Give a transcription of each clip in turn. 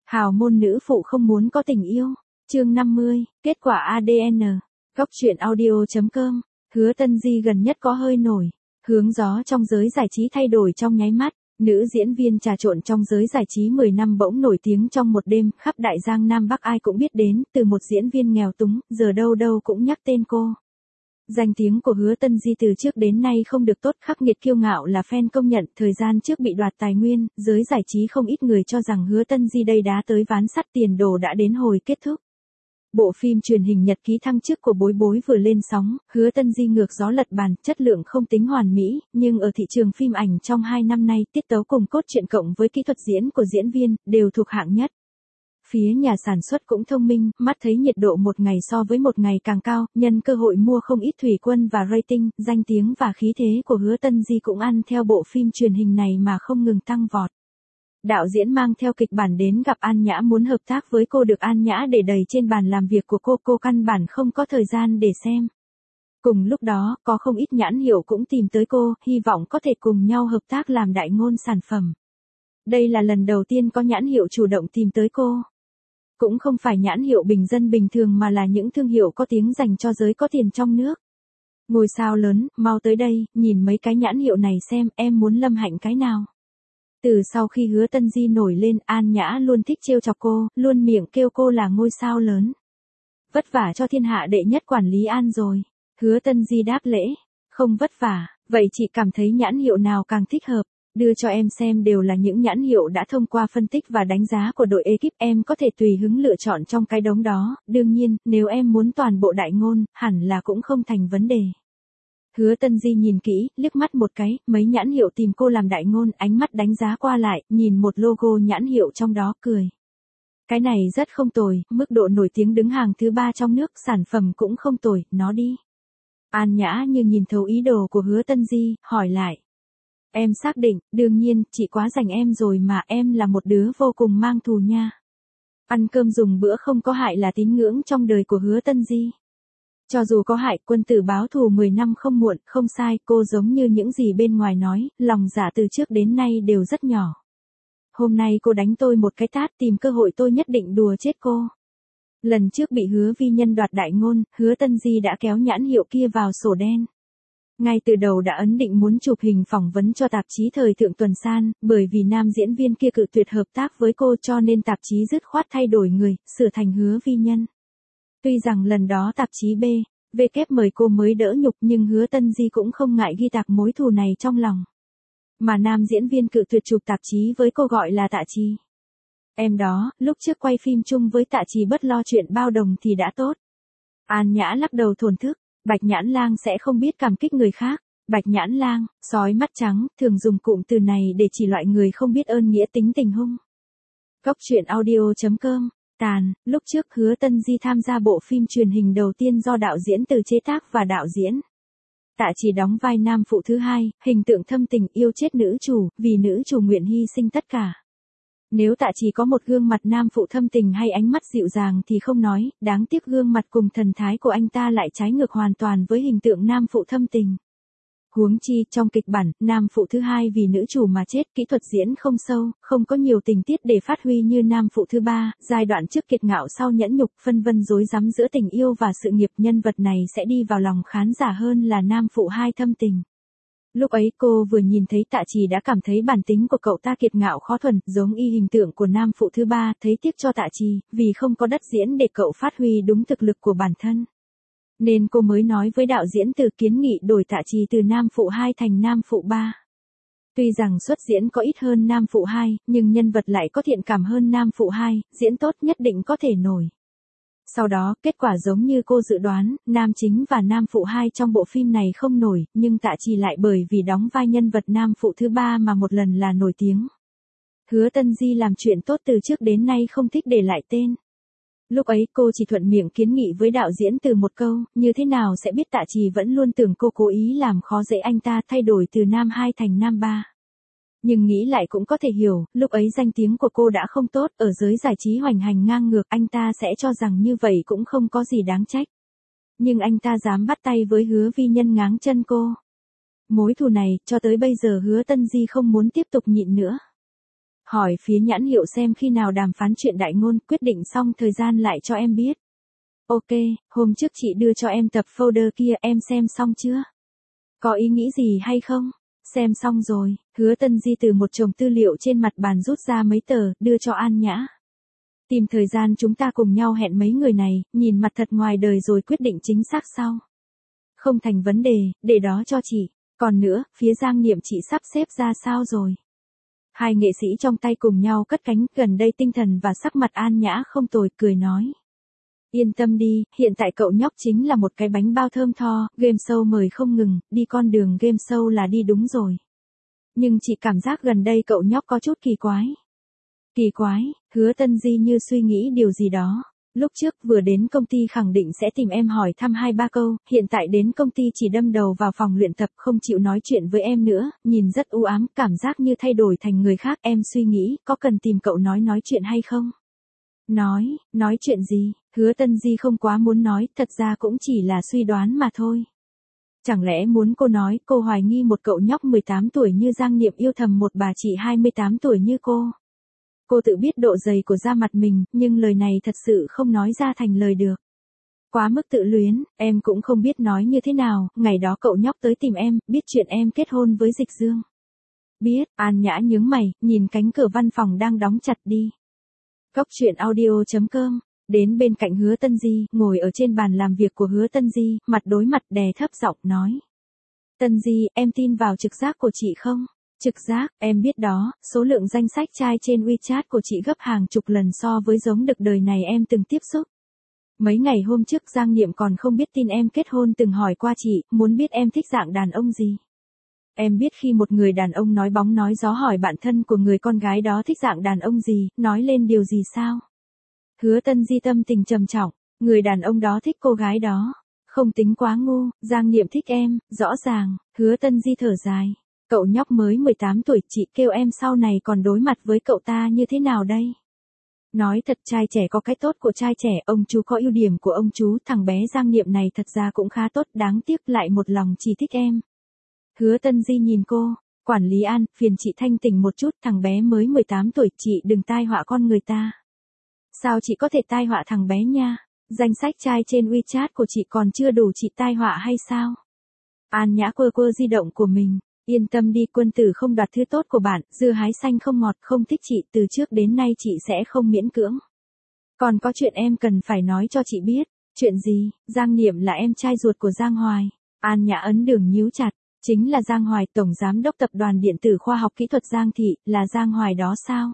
Hào môn nữ phụ không muốn có tình yêu. Chương 50, kết quả ADN. Góc truyện audio.com. Hứa Tân Di gần nhất có hơi nổi. Hướng gió trong giới giải trí thay đổi trong nháy mắt. Nữ diễn viên trà trộn trong giới giải trí 10 năm bỗng nổi tiếng trong một đêm, khắp đại giang Nam Bắc ai cũng biết đến, từ một diễn viên nghèo túng, giờ đâu đâu cũng nhắc tên cô. Danh tiếng của Hứa Tân Di từ trước đến nay không được tốt, khắc nghiệt kiêu ngạo là fan công nhận, thời gian trước bị đoạt tài nguyên, giới giải trí không ít người cho rằng Hứa Tân Di đây đá tới ván sắt, tiền đồ đã đến hồi kết thúc. Bộ phim truyền hình Nhật ký thăng chức của Bối Bối vừa lên sóng, Hứa Tân Di ngược gió lật bàn, chất lượng không tính hoàn mỹ, nhưng ở thị trường phim ảnh trong 2 năm nay, tiết tấu cùng cốt truyện cộng với kỹ thuật diễn của diễn viên, đều thuộc hạng nhất. Phía nhà sản xuất cũng thông minh, mắt thấy nhiệt độ một ngày so với một ngày càng cao, nhân cơ hội mua không ít thủy quân và rating, danh tiếng và khí thế của Hứa Tân Di cũng ăn theo bộ phim truyền hình này mà không ngừng tăng vọt. Đạo diễn mang theo kịch bản đến gặp An Nhã muốn hợp tác với cô, được An Nhã để đầy trên bàn làm việc của cô căn bản không có thời gian để xem. Cùng lúc đó, có không ít nhãn hiệu cũng tìm tới cô, hy vọng có thể cùng nhau hợp tác làm đại ngôn sản phẩm. Đây là lần đầu tiên có nhãn hiệu chủ động tìm tới cô. Cũng không phải nhãn hiệu bình dân bình thường mà là những thương hiệu có tiếng dành cho giới có tiền trong nước. Ngôi sao lớn, mau tới đây, nhìn mấy cái nhãn hiệu này xem, em muốn Lâm Hạnh cái nào. Từ sau khi Hứa Tân Di nổi lên, An Nhã luôn thích trêu chọc cô, luôn miệng kêu cô là ngôi sao lớn. Vất vả cho thiên hạ đệ nhất quản lý An rồi. Hứa Tân Di đáp lễ, không vất vả, vậy chị cảm thấy nhãn hiệu nào càng thích hợp? Đưa cho em xem, đều là những nhãn hiệu đã thông qua phân tích và đánh giá của đội ekip, em có thể tùy hứng lựa chọn trong cái đống đó, đương nhiên, nếu em muốn toàn bộ đại ngôn, hẳn là cũng không thành vấn đề. Hứa Tân Di nhìn kỹ, liếc mắt một cái, mấy nhãn hiệu tìm cô làm đại ngôn, ánh mắt đánh giá qua lại, nhìn một logo nhãn hiệu trong đó cười. Cái này rất không tồi, mức độ nổi tiếng đứng hàng thứ 3 trong nước, sản phẩm cũng không tồi, nó đi. An Nhã như nhìn thấu ý đồ của Hứa Tân Di, hỏi lại. Em xác định, đương nhiên, chị quá dành em rồi mà, em là một đứa vô cùng mang thù nha. Ăn cơm dùng bữa không có hại là tín ngưỡng trong đời của Hứa Tân Di. Cho dù có hại, quân tử báo thù 10 năm không muộn, không sai, cô giống như những gì bên ngoài nói, lòng dạ từ trước đến nay đều rất nhỏ. Hôm nay cô đánh tôi một cái tát, tìm cơ hội tôi nhất định đùa chết cô. Lần trước bị Hứa Vi Nhân đoạt đại ngôn, Hứa Tân Di đã kéo nhãn hiệu kia vào sổ đen. Ngay từ đầu đã ấn định muốn chụp hình phỏng vấn cho tạp chí Thời Thượng Tuần San, bởi vì nam diễn viên kia cự tuyệt hợp tác với cô cho nên tạp chí dứt khoát thay đổi người, sửa thành Hứa Vi Nhân. Tuy rằng lần đó tạp chí B, V kép mời cô mới đỡ nhục, nhưng Hứa Tân Di cũng không ngại ghi tạc mối thù này trong lòng. Mà nam diễn viên cự tuyệt chụp tạp chí với cô gọi là Tạ Trì. Em đó, lúc trước quay phim chung với Tạ Trì bất lo chuyện bao đồng thì đã tốt. An Nhã lắc đầu thổn thức, Bạch Nhãn Lang sẽ không biết cảm kích người khác. Bạch Nhãn Lang, sói mắt trắng, thường dùng cụm từ này để chỉ loại người không biết ơn nghĩa, tính tình hung. Góc truyện audio.com. Lúc trước Hứa Tân Di tham gia bộ phim truyền hình đầu tiên do đạo diễn Từ chế tác và đạo diễn. Tạ Trì đóng vai nam phụ thứ hai, hình tượng thâm tình yêu chết nữ chủ, vì nữ chủ nguyện hy sinh tất cả. Nếu Tạ Trì có một gương mặt nam phụ thâm tình hay ánh mắt dịu dàng thì không nói, đáng tiếc gương mặt cùng thần thái của anh ta lại trái ngược hoàn toàn với hình tượng nam phụ thâm tình. Huống chi, trong kịch bản, nam phụ thứ hai vì nữ chủ mà chết, kỹ thuật diễn không sâu, không có nhiều tình tiết để phát huy như nam phụ thứ ba, giai đoạn trước kiệt ngạo sau nhẫn nhục, phân vân rối rắm giữa tình yêu và sự nghiệp, nhân vật này sẽ đi vào lòng khán giả hơn là nam phụ hai thâm tình. Lúc ấy cô vừa nhìn thấy Tạ Trì đã cảm thấy bản tính của cậu ta kiệt ngạo khó thuần, giống y hình tượng của nam phụ thứ ba, thấy tiếc cho Tạ Trì, vì không có đất diễn để cậu phát huy đúng thực lực của bản thân. Nên cô mới nói với đạo diễn Từ kiến nghị đổi Tạ Trì từ nam phụ 2 thành nam phụ 3. Tuy rằng xuất diễn có ít hơn nam phụ 2, nhưng nhân vật lại có thiện cảm hơn nam phụ 2, diễn tốt nhất định có thể nổi. Sau đó, kết quả giống như cô dự đoán, nam chính và nam phụ 2 trong bộ phim này không nổi, nhưng Tạ Trì lại bởi vì đóng vai nhân vật nam phụ thứ 3 mà một lần là nổi tiếng. Hứa Tân Di làm chuyện tốt từ trước đến nay không thích để lại tên. Lúc ấy cô chỉ thuận miệng kiến nghị với đạo diễn Từ một câu, như thế nào sẽ biết Tạ Trì vẫn luôn tưởng cô cố ý làm khó dễ anh ta, thay đổi từ nam 2 thành nam 3. Nhưng nghĩ lại cũng có thể hiểu, lúc ấy danh tiếng của cô đã không tốt, ở giới giải trí hoành hành ngang ngược, anh ta sẽ cho rằng như vậy cũng không có gì đáng trách. Nhưng anh ta dám bắt tay với Hứa Vi Nhân ngáng chân cô. Mối thù này, cho tới bây giờ Hứa Tân Di không muốn tiếp tục nhịn nữa. Hỏi phía nhãn hiệu xem khi nào đàm phán chuyện đại ngôn, quyết định xong thời gian lại cho em biết. Ok, hôm trước chị đưa cho em tập folder kia, em xem xong chưa? Có ý nghĩ gì hay không? Xem xong rồi, Hứa Tân Di từ một chồng tư liệu trên mặt bàn rút ra mấy tờ, đưa cho An Nhã. Tìm thời gian chúng ta cùng nhau hẹn mấy người này, nhìn mặt thật ngoài đời rồi quyết định chính xác sau. Không thành vấn đề, để đó cho chị. Còn nữa, phía Giang Niệm chị sắp xếp ra sao rồi? Hai nghệ sĩ trong tay cùng nhau cất cánh, gần đây tinh thần và sắc mặt An Nhã không tồi, cười nói. Yên tâm đi, hiện tại cậu nhóc chính là một cái bánh bao thơm tho, game show mời không ngừng, đi con đường game show là đi đúng rồi. Nhưng chị cảm giác gần đây cậu nhóc có chút kỳ quái. Kỳ quái, Hứa Tân Di như suy nghĩ điều gì đó. Lúc trước vừa đến công ty khẳng định sẽ tìm em hỏi thăm 2-3 câu, hiện tại đến công ty chỉ đâm đầu vào phòng luyện tập không chịu nói chuyện với em nữa, nhìn rất u ám, cảm giác như thay đổi thành người khác. Em suy nghĩ, có cần tìm cậu nói chuyện hay không? Nói chuyện gì? Hứa Tân Di không quá muốn nói, thật ra cũng chỉ là suy đoán mà thôi. Chẳng lẽ muốn cô nói, cô hoài nghi một cậu nhóc 18 tuổi như Giang Niệm yêu thầm một bà chị 28 tuổi như cô? Cô tự biết độ dày của da mặt mình, nhưng lời này thật sự không nói ra thành lời được. Quá mức tự luyến, em cũng không biết nói như thế nào, ngày đó cậu nhóc tới tìm em, biết chuyện em kết hôn với Dịch Dương. Biết, An Nhã nhướng mày, nhìn cánh cửa văn phòng đang đóng chặt đi. Cốc truyện audio.com, đến bên cạnh Hứa Tân Di, ngồi ở trên bàn làm việc của Hứa Tân Di, mặt đối mặt đè thấp giọng nói. Tân Di, em tin vào trực giác của chị không? Trực giác, em biết đó, số lượng danh sách trai trên WeChat của chị gấp hàng chục lần so với giống đực đời này em từng tiếp xúc. Mấy ngày hôm trước Giang Niệm còn không biết tin em kết hôn từng hỏi qua chị, muốn biết em thích dạng đàn ông gì. Em biết khi một người đàn ông nói bóng nói gió hỏi bạn thân của người con gái đó thích dạng đàn ông gì, nói lên điều gì sao? Hứa Tân Di tâm tình trầm trọng, người đàn ông đó thích cô gái đó. Không tính quá ngu, Giang Niệm thích em, rõ ràng. Hứa Tân Di thở dài. Cậu nhóc mới 18 tuổi, chị kêu em sau này còn đối mặt với cậu ta như thế nào đây? Nói thật, trai trẻ có cái tốt của trai trẻ, ông chú có ưu điểm của ông chú, thằng bé Giang Niệm này thật ra cũng khá tốt, đáng tiếc lại một lòng chỉ thích em. Hứa Tân Di nhìn cô, quản lý An, phiền chị thanh tỉnh một chút, thằng bé mới 18 tuổi, chị đừng tai họa con người ta. Sao chị có thể tai họa thằng bé nha? Danh sách trai trên WeChat của chị còn chưa đủ chị tai họa hay sao? An Nhã quơ di động của mình. Yên tâm đi, quân tử không đoạt thứ tốt của bạn, dưa hái xanh không ngọt, không thích chị, từ trước đến nay chị sẽ không miễn cưỡng. Còn có chuyện em cần phải nói cho chị biết. Chuyện gì? Giang Niệm là em trai ruột của Giang Hoài. An Nhã ấn đường nhíu chặt. Chính là Giang Hoài, tổng giám đốc tập đoàn điện tử khoa học kỹ thuật Giang Thị, là Giang Hoài đó sao?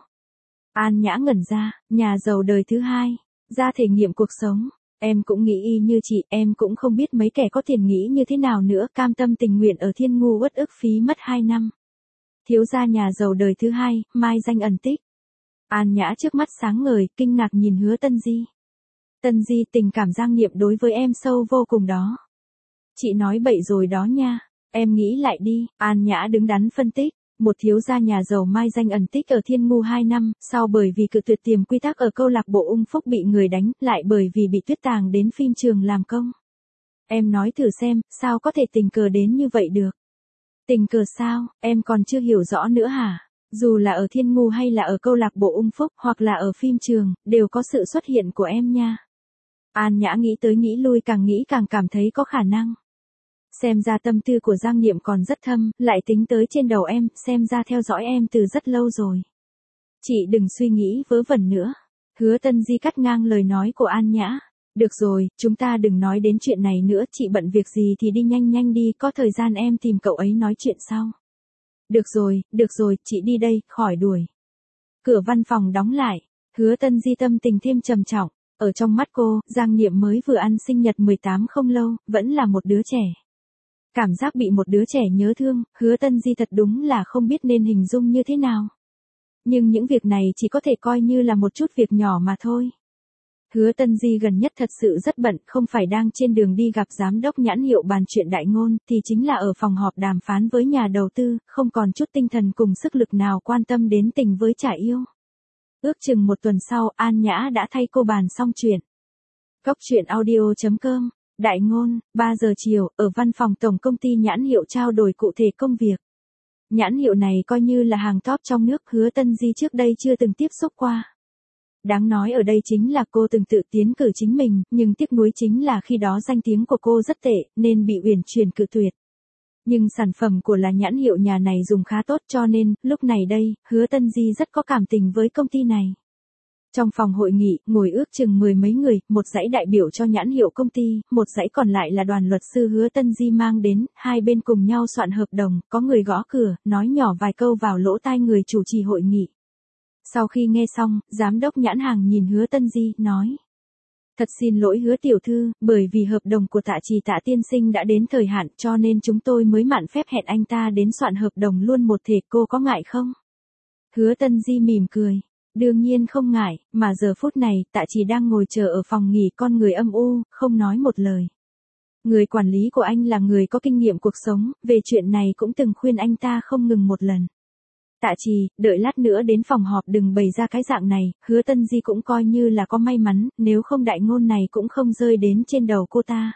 An Nhã ngẩn ra, nhà giàu đời thứ hai, ra thể nghiệm cuộc sống. Em cũng nghĩ y như chị, em cũng không biết mấy kẻ có tiền nghĩ như thế nào nữa, cam tâm tình nguyện ở Thiên Ngu uất ức phí mất 2 năm. Thiếu gia nhà giàu đời thứ hai, mai danh ẩn tích. An Nhã trước mắt sáng ngời, kinh ngạc nhìn Hứa Tân Di. Tân Di, tình cảm Giang Niệm đối với em sâu vô cùng đó. Chị nói bậy rồi đó nha, em nghĩ lại đi. An Nhã đứng đắn phân tích. Một thiếu gia nhà giàu mai danh ẩn tích ở Thiên Ngu 2 năm, sau bởi vì cự tuyệt tiềm quy tắc ở câu lạc bộ Ung Phúc bị người đánh, lại bởi vì bị Tuyết Tàng đến phim trường làm công. Em nói thử xem, sao có thể tình cờ đến như vậy được? Tình cờ sao, em còn chưa hiểu rõ nữa hả? Dù là ở Thiên Ngu hay là ở câu lạc bộ Ung Phúc, hoặc là ở phim trường, đều có sự xuất hiện của em nha. An Nhã nghĩ tới nghĩ lui, càng nghĩ càng cảm thấy có khả năng. Xem ra tâm tư của Giang Niệm còn rất thâm, lại tính tới trên đầu em, xem ra theo dõi em từ rất lâu rồi. Chị đừng suy nghĩ vớ vẩn nữa. Hứa Tân Di cắt ngang lời nói của An Nhã. Được rồi, chúng ta đừng nói đến chuyện này nữa, chị bận việc gì thì đi nhanh đi, có thời gian em tìm cậu ấy nói chuyện sau. Được rồi, chị đi đây, khỏi đuổi. Cửa văn phòng đóng lại, Hứa Tân Di tâm tình thêm trầm trọng. Ở trong mắt cô, Giang Niệm mới vừa ăn sinh nhật 18 không lâu, vẫn là một đứa trẻ. Cảm giác bị một đứa trẻ nhớ thương, Hứa Tân Di thật đúng là không biết nên hình dung như thế nào. Nhưng những việc này chỉ có thể coi như là một chút việc nhỏ mà thôi. Hứa Tân Di gần nhất thật sự rất bận, không phải đang trên đường đi gặp giám đốc nhãn hiệu bàn chuyện đại ngôn, thì chính là ở phòng họp đàm phán với nhà đầu tư, không còn chút tinh thần cùng sức lực nào quan tâm đến tình với Trà Yêu. Ước chừng một tuần sau, An Nhã đã thay cô bàn xong chuyện. Cốc truyện audio.com, đại ngôn, 3 giờ chiều, ở văn phòng tổng công ty nhãn hiệu trao đổi cụ thể công việc. Nhãn hiệu này coi như là hàng top trong nước, Hứa Tân Di trước đây chưa từng tiếp xúc qua. Đáng nói ở đây chính là cô từng tự tiến cử chính mình, nhưng tiếc nuối chính là khi đó danh tiếng của cô rất tệ, nên bị uyển chuyển cự tuyệt. Nhưng sản phẩm của là nhãn hiệu nhà này dùng khá tốt cho nên, lúc này đây, Hứa Tân Di rất có cảm tình với công ty này. Trong phòng hội nghị, ngồi ước chừng 10 mấy người, một dãy đại biểu cho nhãn hiệu công ty, một dãy còn lại là đoàn luật sư Hứa Tân Di mang đến, hai bên cùng nhau soạn hợp đồng, có người gõ cửa, nói nhỏ vài câu vào lỗ tai người chủ trì hội nghị. Sau khi nghe xong, giám đốc nhãn hàng nhìn Hứa Tân Di, nói. Thật xin lỗi Hứa tiểu thư, bởi vì hợp đồng của Tạ tiên sinh đã đến thời hạn cho nên chúng tôi mới mạn phép hẹn anh ta đến soạn hợp đồng luôn một thể, cô có ngại không? Hứa Tân Di mỉm cười. Đương nhiên không ngại, mà giờ phút này, Tạ Trì đang ngồi chờ ở phòng nghỉ, con người âm u, không nói một lời. Người quản lý của anh là người có kinh nghiệm cuộc sống, về chuyện này cũng từng khuyên anh ta không ngừng một lần. Tạ Trì, đợi lát nữa đến phòng họp đừng bày ra cái dạng này, Hứa Tân Di cũng coi như là có may mắn, nếu không đại ngôn này cũng không rơi đến trên đầu cô ta.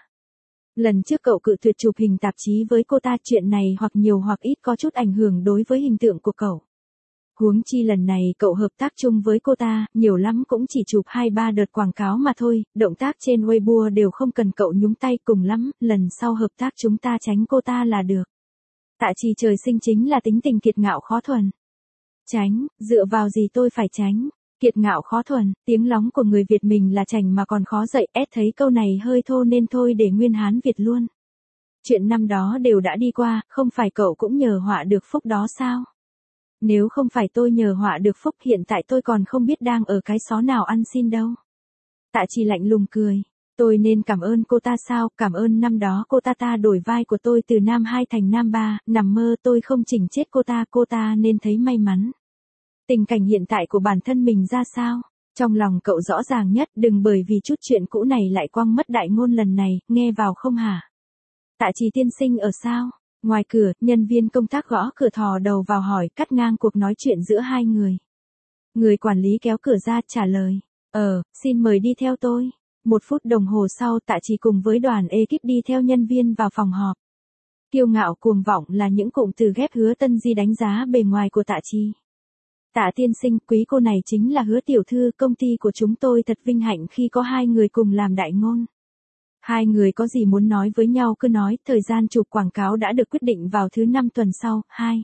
Lần trước cậu cự tuyệt chụp hình tạp chí với cô ta, chuyện này hoặc nhiều hoặc ít có chút ảnh hưởng đối với hình tượng của cậu. Huống chi lần này cậu hợp tác chung với cô ta, nhiều lắm cũng chỉ chụp 2-3 đợt quảng cáo mà thôi, động tác trên Weibo đều không cần cậu nhúng tay, cùng lắm, lần sau hợp tác chúng ta tránh cô ta là được. Tạ Trì trời sinh chính là tính tình kiệt ngạo khó thuần. Tránh, dựa vào gì tôi phải tránh? Kiệt ngạo khó thuần, tiếng lóng của người Việt mình là chành mà còn khó dậy, thấy câu này hơi thô nên thôi để nguyên Hán Việt luôn. Chuyện năm đó đều đã đi qua, không phải cậu cũng nhờ họa được phúc đó sao? Nếu không phải tôi nhờ họa được phúc hiện tại tôi còn không biết đang ở cái xó nào ăn xin đâu. Tạ Trì lạnh lùng cười. Tôi nên cảm ơn cô ta sao, cảm ơn năm đó cô ta đổi vai của tôi từ Nam 2 thành Nam 3, nằm mơ tôi không chỉnh chết cô ta nên thấy may mắn. Tình cảnh hiện tại của bản thân mình ra sao? Trong lòng cậu rõ ràng nhất, đừng bởi vì chút chuyện cũ này lại quăng mất đại ngôn lần này, nghe vào không hả? Tạ Trì tiên sinh ở sao? Ngoài cửa, nhân viên công tác gõ cửa thò đầu vào hỏi, cắt ngang cuộc nói chuyện giữa hai người. Người quản lý kéo cửa ra trả lời. Xin mời đi theo tôi. 1 phút đồng hồ sau Tạ Trì cùng với đoàn ekip đi theo nhân viên vào phòng họp. Kiêu ngạo cuồng vọng là những cụm từ ghép Hứa Tân Di đánh giá bề ngoài của Tạ Trì. Tạ tiên sinh, quý cô này chính là Hứa tiểu thư, công ty của chúng tôi thật vinh hạnh khi có hai người cùng làm đại ngôn. Hai người có gì muốn nói với nhau cứ nói, thời gian chụp quảng cáo đã được quyết định vào thứ 5 tuần sau.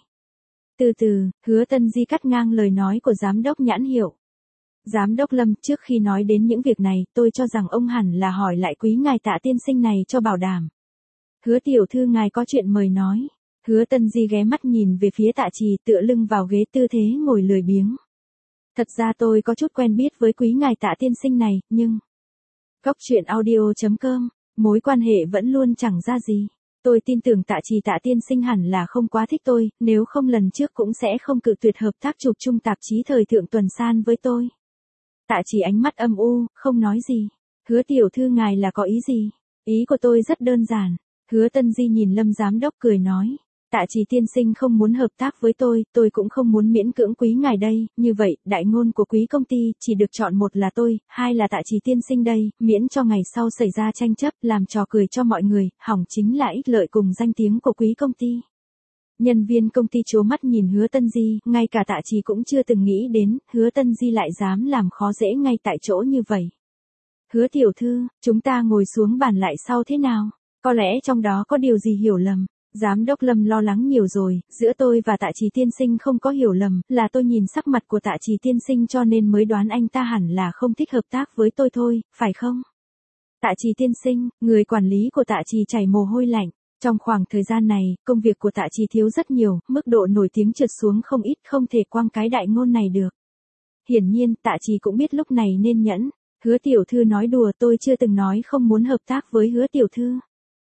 Từ từ, Hứa Tân Di cắt ngang lời nói của giám đốc nhãn hiệu. Giám đốc Lâm, trước khi nói đến những việc này, tôi cho rằng ông hẳn là hỏi lại quý ngài Tạ tiên sinh này cho bảo đảm. Hứa tiểu thư ngài có chuyện mời nói. Hứa Tân Di ghé mắt nhìn về phía Tạ Trì, tựa lưng vào ghế, tư thế ngồi lười biếng. Thật ra tôi có chút quen biết với quý ngài Tạ tiên sinh này, nhưng... Góc truyện audio.com, mối quan hệ vẫn luôn chẳng ra gì. Tôi tin tưởng Tạ tiên sinh hẳn là không quá thích tôi, nếu không lần trước cũng sẽ không cự tuyệt hợp tác chụp chung tạp chí thời thượng tuần san với tôi. Tạ Trì ánh mắt âm u, không nói gì. Hứa tiểu thư ngài là có ý gì? Ý của tôi rất đơn giản. Hứa Tân Di nhìn Lâm giám đốc cười nói. Tạ Trì tiên sinh không muốn hợp tác với tôi cũng không muốn miễn cưỡng quý ngài đây, như vậy, đại ngôn của quý công ty chỉ được chọn một là tôi, hai là Tạ Trì tiên sinh đây, miễn cho ngày sau xảy ra tranh chấp, làm trò cười cho mọi người, hỏng chính là ích lợi cùng danh tiếng của quý công ty. Nhân viên công ty trố mắt nhìn Hứa Tân Di, ngay cả Tạ Trì cũng chưa từng nghĩ đến, Hứa Tân Di lại dám làm khó dễ ngay tại chỗ như vậy. Hứa tiểu thư, chúng ta ngồi xuống bàn lại sau thế nào? Có lẽ trong đó có điều gì hiểu lầm. Giám đốc Lâm lo lắng nhiều rồi, giữa tôi và Tạ Trì tiên sinh không có hiểu lầm, là tôi nhìn sắc mặt của Tạ Trì tiên sinh cho nên mới đoán anh ta hẳn là không thích hợp tác với tôi thôi, phải không? Tạ Trì tiên sinh, người quản lý của Tạ Trì chảy mồ hôi lạnh. Trong khoảng thời gian này, công việc của Tạ Trì thiếu rất nhiều, mức độ nổi tiếng trượt xuống không ít, không thể quăng cái đại ngôn này được. Hiển nhiên, Tạ Trì cũng biết lúc này nên nhẫn. Hứa tiểu thư nói đùa, tôi chưa từng nói không muốn hợp tác với Hứa tiểu thư.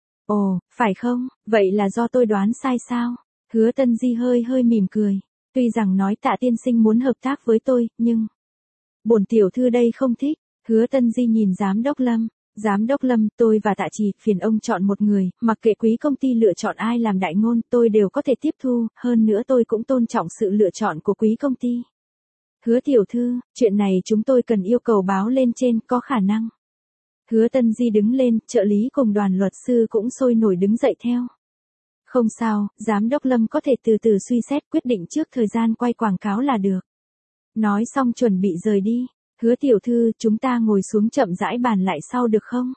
Ồ, phải không? Vậy là do tôi đoán sai sao? Hứa Tân Di hơi mỉm cười. Tuy rằng nói Tạ tiên sinh muốn hợp tác với tôi, nhưng... bổn tiểu thư đây không thích. Hứa Tân Di nhìn giám đốc Lâm. Giám đốc Lâm, tôi và Tạ Trì, phiền ông chọn một người, mặc kệ quý công ty lựa chọn ai làm đại ngôn, tôi đều có thể tiếp thu, hơn nữa tôi cũng tôn trọng sự lựa chọn của quý công ty. Hứa tiểu thư, chuyện này chúng tôi cần yêu cầu báo lên trên, có khả năng. Hứa Tân Di đứng lên, trợ lý cùng đoàn luật sư cũng sôi nổi đứng dậy theo. Không sao, giám đốc Lâm có thể từ từ suy xét quyết định trước thời gian quay quảng cáo là được. Nói xong chuẩn bị rời đi. Hứa tiểu thư, chúng ta ngồi xuống chậm rãi bàn lại sau được không?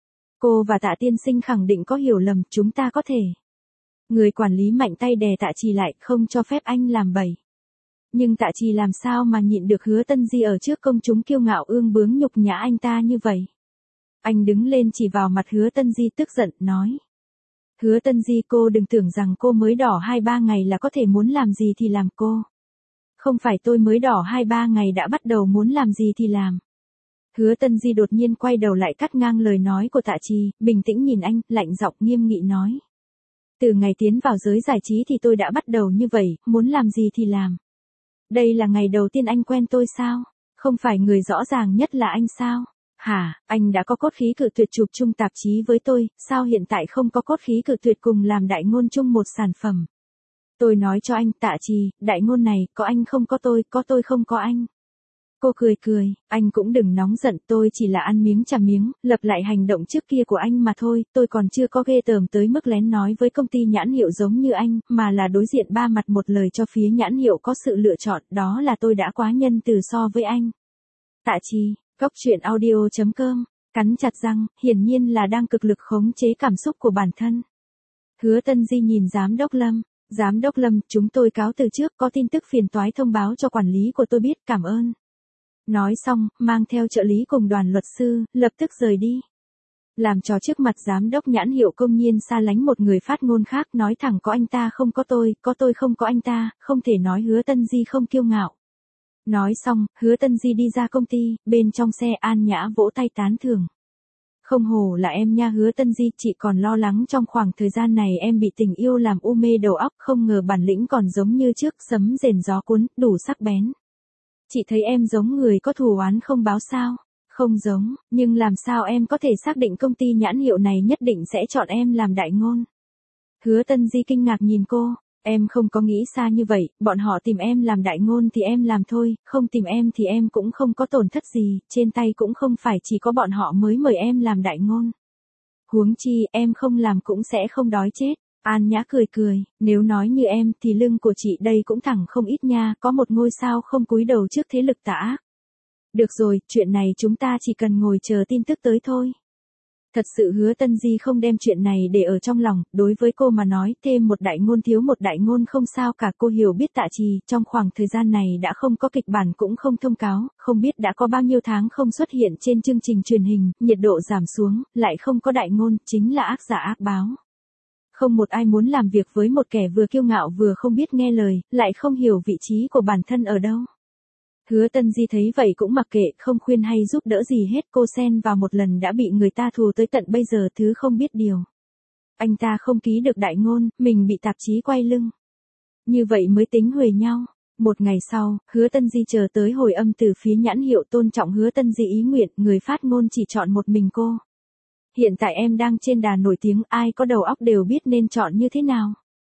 Cô và Tạ tiên sinh khẳng định có hiểu lầm, chúng ta có thể. Người quản lý mạnh tay đè Tạ Trì lại, không cho phép anh làm bậy. Nhưng Tạ Trì làm sao mà nhịn được Hứa Tân Di ở trước công chúng kiêu ngạo ương bướng nhục nhã anh ta như vậy. Anh đứng lên chỉ vào mặt Hứa Tân Di tức giận, nói. Hứa Tân Di, cô đừng tưởng rằng cô mới đỏ 2-3 ngày là có thể muốn làm gì thì làm cô. Không phải tôi mới đỏ 2-3 ngày đã bắt đầu muốn làm gì thì làm. Hứa Tân Di đột nhiên quay đầu lại cắt ngang lời nói của Tạ Trì, bình tĩnh nhìn anh, lạnh giọng nghiêm nghị nói. Từ ngày tiến vào giới giải trí thì tôi đã bắt đầu như vậy, muốn làm gì thì làm. Đây là ngày đầu tiên anh quen tôi sao? Không phải người rõ ràng nhất là anh sao? Hả, anh đã có cốt khí cự tuyệt chụp chung tạp chí với tôi, sao hiện tại không có cốt khí cự tuyệt cùng làm đại ngôn chung một sản phẩm? Tôi nói cho anh, Tạ Trì, đại ngôn này, có anh không có tôi không có anh. Cô cười, anh cũng đừng nóng giận, tôi chỉ là ăn miếng trả miếng, lập lại hành động trước kia của anh mà thôi, tôi còn chưa có ghê tởm tới mức lén nói với công ty nhãn hiệu giống như anh, mà là đối diện ba mặt một lời cho phía nhãn hiệu có sự lựa chọn, đó là tôi đã quá nhân từ so với anh. Tạ Trì, Cốc Truyện Audio.com, cắn chặt răng, hiển nhiên là đang cực lực khống chế cảm xúc của bản thân. Hứa Tân Di nhìn Giám đốc Lâm. Giám đốc Lâm, chúng tôi cáo từ trước, có tin tức phiền toái thông báo cho quản lý của tôi biết, cảm ơn. Nói xong, mang theo trợ lý cùng đoàn luật sư, lập tức rời đi. Làm trò trước mặt giám đốc nhãn hiệu công nhiên xa lánh một người phát ngôn khác, nói thẳng có anh ta không có tôi không có anh ta, không thể nói Hứa Tân Di không kiêu ngạo. Nói xong, Hứa Tân Di đi ra công ty, bên trong xe An Nhã vỗ tay tán thưởng. Không hổ là em nha Hứa Tân Di, chị còn lo lắng trong khoảng thời gian này em bị tình yêu làm u mê đầu óc, không ngờ bản lĩnh còn giống như trước, sấm rền gió cuốn, đủ sắc bén. Chị thấy em giống người có thù oán không báo sao? Không giống, nhưng làm sao em có thể xác định công ty nhãn hiệu này nhất định sẽ chọn em làm đại ngôn? Hứa Tân Di kinh ngạc nhìn cô, em không có nghĩ xa như vậy, bọn họ tìm em làm đại ngôn thì em làm thôi, không tìm em thì em cũng không có tổn thất gì, trên tay cũng không phải chỉ có bọn họ mới mời em làm đại ngôn. Huống chi, em không làm cũng sẽ không đói chết. An Nhã cười, nếu nói như em thì lưng của chị đây cũng thẳng không ít nha, có một ngôi sao không cúi đầu trước thế lực tà ác. Được rồi, chuyện này chúng ta chỉ cần ngồi chờ tin tức tới thôi. Thật sự Hứa Tân Di không đem chuyện này để ở trong lòng, đối với cô mà nói thêm một đại ngôn thiếu một đại ngôn không sao cả, cô hiểu biết Tạ Trì, trong khoảng thời gian này đã không có kịch bản cũng không thông cáo, không biết đã có bao nhiêu tháng không xuất hiện trên chương trình truyền hình, nhiệt độ giảm xuống, lại không có đại ngôn, chính là ác giả ác báo. Không một ai muốn làm việc với một kẻ vừa kiêu ngạo vừa không biết nghe lời, lại không hiểu vị trí của bản thân ở đâu. Hứa Tân Di thấy vậy cũng mặc kệ, không khuyên hay giúp đỡ gì hết, cô xen vào một lần đã bị người ta thù tới tận bây giờ thứ không biết điều. Anh ta không ký được đại ngôn, mình bị tạp chí quay lưng. Như vậy mới tính huề nhau. Một ngày sau, Hứa Tân Di chờ tới hồi âm từ phía nhãn hiệu tôn trọng Hứa Tân Di ý nguyện, người phát ngôn chỉ chọn một mình cô. Hiện tại em đang trên đà nổi tiếng, ai có đầu óc đều biết nên chọn như thế nào.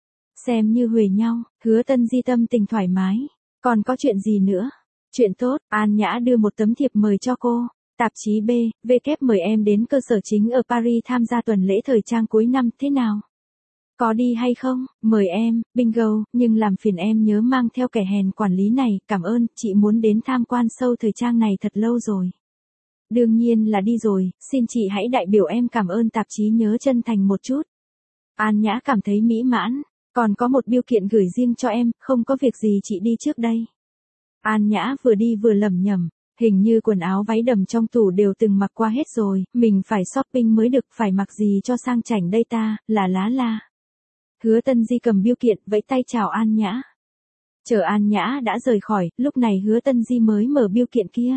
Xem như huề nhau, Hứa Tân Di tâm tình thoải mái. Còn có chuyện gì nữa? Chuyện tốt, An Nhã đưa một tấm thiệp mời cho cô. Tạp chí B, W mời em đến cơ sở chính ở Paris tham gia tuần lễ thời trang cuối năm, thế nào? Có đi hay không? Mời em, bingo, nhưng làm phiền em nhớ mang theo kẻ hèn quản lý này, cảm ơn, chị muốn đến tham quan show thời trang này thật lâu rồi. Đương nhiên là đi rồi, xin chị hãy đại biểu em cảm ơn tạp chí nhớ chân thành một chút. An Nhã cảm thấy mỹ mãn, còn có một bưu kiện gửi riêng cho em, không có việc gì chị đi trước đây. An Nhã vừa đi vừa lẩm nhẩm, hình như quần áo váy đầm trong tủ đều từng mặc qua hết rồi, mình phải shopping mới được, phải mặc gì cho sang chảnh đây ta, là lá la. Hứa Tân Di cầm bưu kiện, vẫy tay chào An Nhã. Chờ An Nhã đã rời khỏi, lúc này Hứa Tân Di mới mở bưu kiện kia.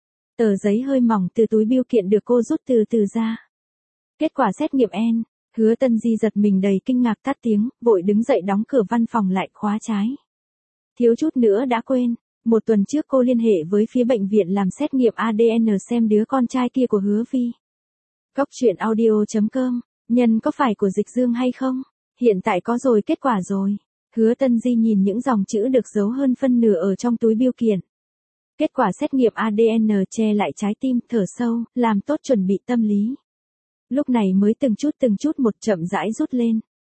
Tờ giấy hơi mỏng từ túi bưu kiện được cô rút từ từ ra. Kết quả xét nghiệm N. Hứa Tân Di giật mình đầy kinh ngạc tắt tiếng, vội đứng dậy đóng cửa văn phòng lại khóa trái. Thiếu chút nữa đã quên. Một tuần trước cô liên hệ với phía bệnh viện làm xét nghiệm ADN xem đứa con trai kia của Hứa Vi. Cốc Truyện Audio.com, nhân có phải của Dịch Dương hay không? Hiện tại có rồi, kết quả rồi. Hứa Tân Di nhìn những dòng chữ được giấu hơn phân nửa ở trong túi bưu kiện. Kết quả xét nghiệm ADN che lại trái tim, thở sâu, làm tốt chuẩn bị tâm lý. Lúc này mới từng chút một chậm rãi rút lên.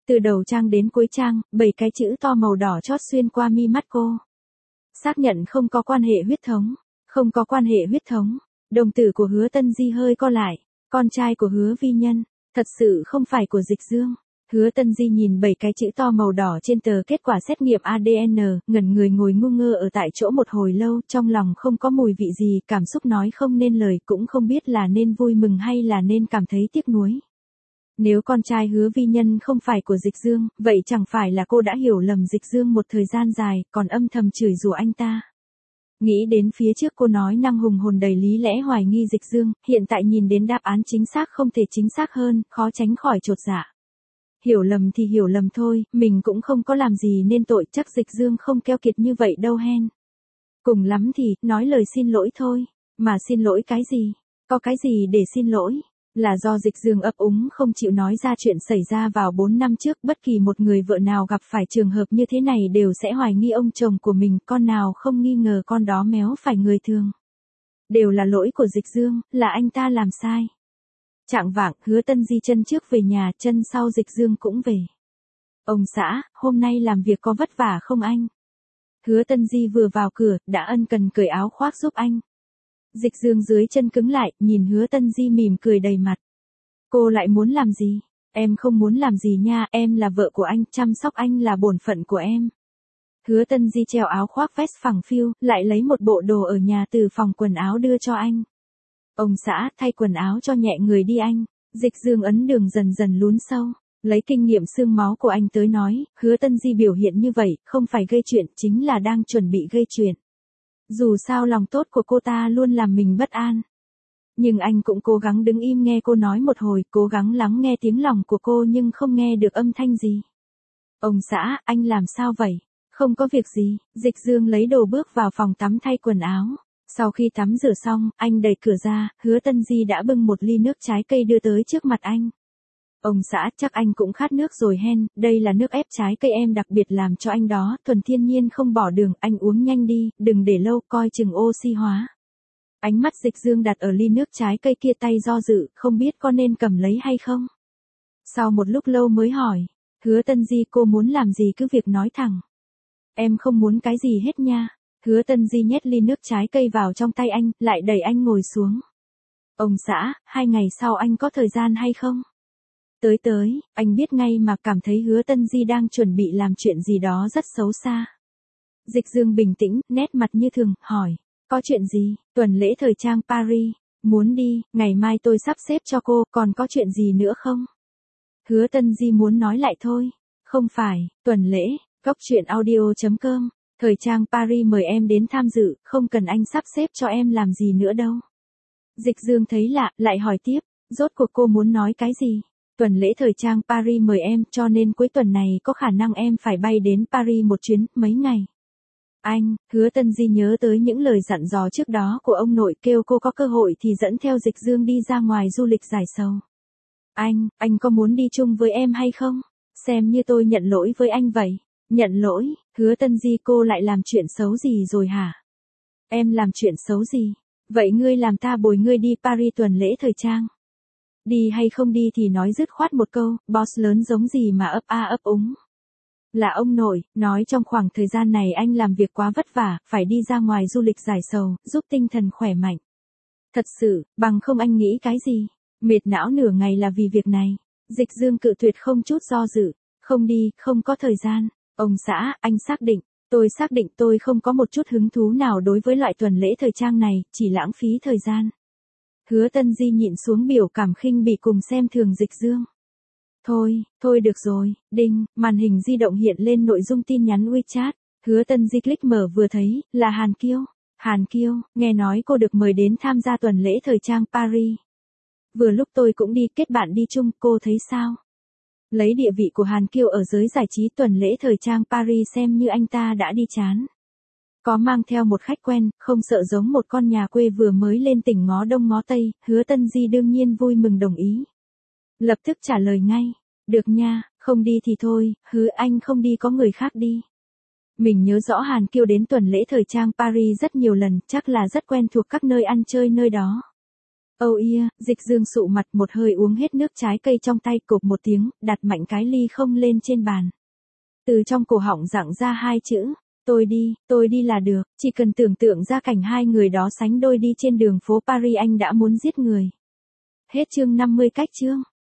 Từ đầu trang đến cuối trang, 7 cái chữ to màu đỏ chót xuyên qua mi mắt cô. Xác nhận không có quan hệ huyết thống. Không có quan hệ huyết thống. Đồng tử của Hứa Tân Di hơi co lại. Con trai của Hứa Vi Nhân. Thật sự không phải của Dịch Dương. Hứa Tân Di nhìn 7 cái chữ to màu đỏ trên tờ kết quả xét nghiệm ADN, ngẩn người ngồi ngu ngơ ở tại chỗ một hồi lâu, trong lòng không có mùi vị gì, cảm xúc nói không nên lời, cũng không biết là nên vui mừng hay là nên cảm thấy tiếc nuối. Nếu con trai Hứa Vi Nhân không phải của Dịch Dương, vậy chẳng phải là cô đã hiểu lầm Dịch Dương một thời gian dài, còn âm thầm chửi rủa anh ta. Nghĩ đến phía trước cô nói năng hùng hồn đầy lý lẽ hoài nghi Dịch Dương, hiện tại nhìn đến đáp án chính xác không thể chính xác hơn, khó tránh khỏi chột dạ. Hiểu lầm thì hiểu lầm thôi, mình cũng không có làm gì nên tội, chắc Dịch Dương không keo kiệt như vậy đâu hen. Cùng lắm thì, nói lời xin lỗi thôi. Mà xin lỗi cái gì? Có cái gì để xin lỗi? Là do Dịch Dương ấp úng không chịu nói ra chuyện xảy ra vào 4 năm trước, bất kỳ một người vợ nào gặp phải trường hợp như thế này đều sẽ hoài nghi ông chồng của mình, con nào không nghi ngờ con đó méo phải người thường. Đều là lỗi của Dịch Dương, là anh ta làm sai. Chạng vạng, Hứa Tân Di chân trước về nhà, chân sau Dịch Dương cũng về. Ông xã, hôm nay làm việc có vất vả không anh? Hứa Tân Di vừa vào cửa, đã ân cần cởi áo khoác giúp anh. Dịch Dương dưới chân cứng lại, nhìn Hứa Tân Di mỉm cười đầy mặt. Cô lại muốn làm gì? Em không muốn làm gì nha, em là vợ của anh, chăm sóc anh là bổn phận của em. Hứa Tân Di treo áo khoác vest phẳng phiu, lại lấy một bộ đồ ở nhà từ phòng quần áo đưa cho anh. Ông xã, thay quần áo cho nhẹ người đi anh. Dịch Dương ấn đường dần dần lún sâu. Lấy kinh nghiệm xương máu của anh tới nói, Hứa Tân Di biểu hiện như vậy, không phải gây chuyện, chính là đang chuẩn bị gây chuyện. Dù sao lòng tốt của cô ta luôn làm mình bất an. Nhưng anh cũng cố gắng đứng im nghe cô nói một hồi, cố gắng lắng nghe tiếng lòng của cô nhưng không nghe được âm thanh gì. Ông xã, anh làm sao vậy? Không có việc gì. Dịch Dương lấy đồ bước vào phòng tắm thay quần áo. Sau khi tắm rửa xong, anh đẩy cửa ra, Hứa Tân Di đã bưng một ly nước trái cây đưa tới trước mặt anh. Ông xã, chắc anh cũng khát nước rồi hen, đây là nước ép trái cây em đặc biệt làm cho anh đó, thuần thiên nhiên không bỏ đường, anh uống nhanh đi, đừng để lâu, coi chừng oxy hóa. Ánh mắt Dịch Dương đặt ở ly nước trái cây kia, tay do dự, không biết có nên cầm lấy hay không. Sau một lúc lâu mới hỏi, Hứa Tân Di, cô muốn làm gì cứ việc nói thẳng. Em không muốn cái gì hết nha. Hứa Tân Di nhét ly nước trái cây vào trong tay anh, lại đẩy anh ngồi xuống. Ông xã, 2 ngày sau anh có thời gian hay không? Tới, anh biết ngay mà, cảm thấy Hứa Tân Di đang chuẩn bị làm chuyện gì đó rất xấu xa. Dịch Dương bình tĩnh, nét mặt như thường, hỏi, có chuyện gì? Tuần lễ thời trang Paris, muốn đi, ngày mai tôi sắp xếp cho cô, còn có chuyện gì nữa không? Hứa Tân Di muốn nói lại thôi. Không phải, tuần lễ, Cốc truyện audio.com, thời trang Paris mời em đến tham dự, không cần anh sắp xếp cho em làm gì nữa đâu. Dịch Dương thấy lạ, lại hỏi tiếp, rốt cuộc cô muốn nói cái gì? Tuần lễ thời trang Paris mời em, cho nên cuối tuần này có khả năng em phải bay đến Paris một chuyến, mấy ngày. Anh, Hứa Tân Di nhớ tới những lời dặn dò trước đó của ông nội, kêu cô có cơ hội thì dẫn theo Dịch Dương đi ra ngoài du lịch giải sầu. Anh có muốn đi chung với em hay không? Xem như tôi nhận lỗi với anh vậy. Nhận lỗi, Hứa Tân Di, cô lại làm chuyện xấu gì rồi hả? Em làm chuyện xấu gì? Vậy ngươi làm ta bồi ngươi đi Paris tuần lễ thời trang. Đi hay không đi thì nói dứt khoát một câu, boss lớn giống gì mà ấp a ấp úng. Là ông nội, nói trong khoảng thời gian này anh làm việc quá vất vả, phải đi ra ngoài du lịch giải sầu, giúp tinh thần khỏe mạnh. Thật sự, bằng không anh nghĩ cái gì? Mệt não nửa ngày là vì việc này. Dịch Dương cự tuyệt không chút do dự. Không đi, không có thời gian. Ông xã, anh xác định. Tôi xác định tôi không có một chút hứng thú nào đối với loại tuần lễ thời trang này, chỉ lãng phí thời gian. Hứa Tân Di nhịn xuống biểu cảm khinh bỉ cùng xem thường Dịch Dương. Thôi được rồi, đinh, màn hình di động hiện lên nội dung tin nhắn WeChat. Hứa Tân Di click mở vừa thấy, là Hàn Kiêu. Hàn Kiêu, nghe nói cô được mời đến tham gia tuần lễ thời trang Paris. Vừa lúc tôi cũng đi, kết bạn đi chung, cô thấy sao? Lấy địa vị của Hàn Kiêu ở giới giải trí, tuần lễ thời trang Paris xem như anh ta đã đi chán. Có mang theo một khách quen, không sợ giống một con nhà quê vừa mới lên tỉnh ngó đông ngó tây, Hứa Tân Di đương nhiên vui mừng đồng ý. Lập tức trả lời ngay, được nha, không đi thì thôi, Hứa anh không đi có người khác đi. Mình nhớ rõ Hàn Kiêu đến tuần lễ thời trang Paris rất nhiều lần, chắc là rất quen thuộc các nơi ăn chơi nơi đó. Oh yeah, Dịch Dương sụ mặt một hơi uống hết nước trái cây trong tay, cộp một tiếng, đặt mạnh cái ly không lên trên bàn. Từ trong cổ họng giẳng ra hai chữ, tôi đi là được, chỉ cần tưởng tượng ra cảnh hai người đó sánh đôi đi trên đường phố Paris anh đã muốn giết người. Hết chương 50 cách chương.